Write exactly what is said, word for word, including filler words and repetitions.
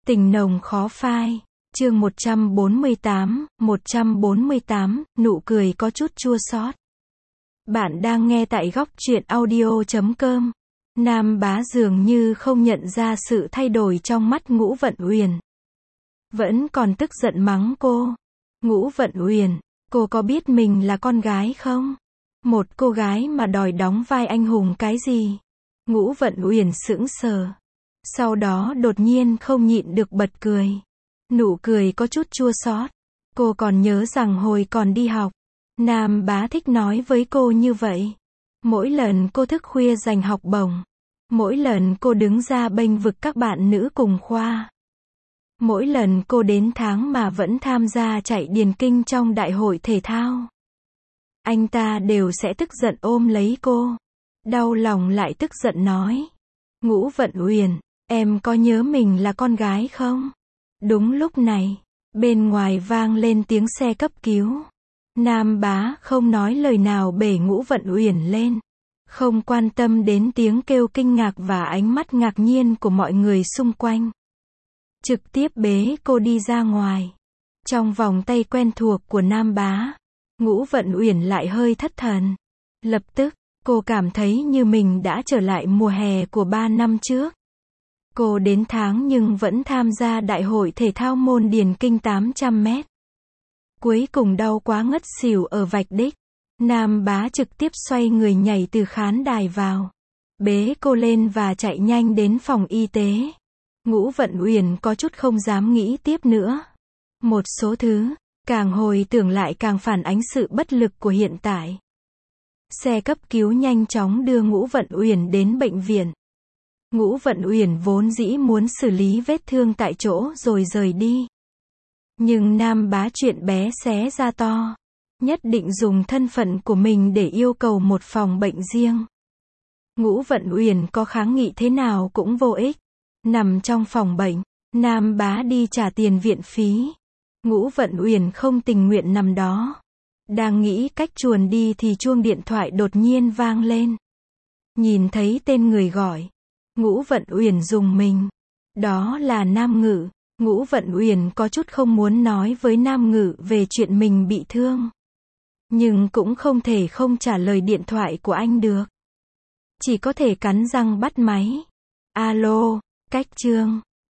Tình nồng khó phai. Chương một trăm bốn mươi tám, một trăm bốn mươi tám, nụ cười có chút chua xót. Bạn đang nghe tại góc truyện audio chấm com. Nam Bá dường như không nhận ra sự thay đổi trong mắt Ngũ Vận Uyển. Vẫn còn tức giận mắng cô. Ngũ Vận Uyển, cô có biết mình là con gái không? Một cô gái mà đòi đóng vai anh hùng cái gì? Ngũ Vận Uyển sững sờ. Sau đó đột nhiên không nhịn được bật cười. Nụ cười có chút chua xót. Cô còn nhớ rằng hồi còn đi học, Nam Bá thích nói với cô như vậy. Mỗi lần cô thức khuya giành học bổng. Mỗi lần cô đứng ra bênh vực các bạn nữ cùng khoa. Mỗi lần cô đến tháng mà vẫn tham gia chạy điền kinh trong đại hội thể thao. Anh ta đều sẽ tức giận ôm lấy cô. Đau lòng lại tức giận nói. Ngũ Vận Uyển, em có nhớ mình là con gái không? Đúng lúc này, bên ngoài vang lên tiếng xe cấp cứu. Nam Bá không nói lời nào bể Ngũ Vận Uyển lên. Không quan tâm đến tiếng kêu kinh ngạc và ánh mắt ngạc nhiên của mọi người xung quanh. Trực tiếp bế cô đi ra ngoài. Trong vòng tay quen thuộc của Nam Bá, Ngũ Vận Uyển lại hơi thất thần. Lập tức, cô cảm thấy như mình đã trở lại mùa hè của ba năm trước. Cô đến tháng nhưng vẫn tham gia đại hội thể thao môn điền kinh tám trăm mét. Cuối cùng đau quá ngất xỉu ở vạch đích. Nam Bá trực tiếp xoay người nhảy từ khán đài vào. Bế cô lên và chạy nhanh đến phòng y tế. Ngũ Vận Uyển có chút không dám nghĩ tiếp nữa. Một số thứ, càng hồi tưởng lại càng phản ánh sự bất lực của hiện tại. Xe cấp cứu nhanh chóng đưa Ngũ Vận Uyển đến bệnh viện. Ngũ Vận Uyển vốn dĩ muốn xử lý vết thương tại chỗ rồi rời đi. Nhưng Nam Bá chuyện bé xé ra to. Nhất định dùng thân phận của mình để yêu cầu một phòng bệnh riêng. Ngũ Vận Uyển có kháng nghị thế nào cũng vô ích. Nằm trong phòng bệnh, Nam Bá đi trả tiền viện phí. Ngũ Vận Uyển không tình nguyện nằm đó. Đang nghĩ cách chuồn đi thì chuông điện thoại đột nhiên vang lên. Nhìn thấy tên người gọi, Ngũ Vận Uyển rùng mình. Đó là Nam Ngự. Ngũ Vận Uyển có chút không muốn nói với Nam Ngự về chuyện mình bị thương. Nhưng cũng không thể không trả lời điện thoại của anh được. Chỉ có thể cắn răng bắt máy. Alo, Cách Trương.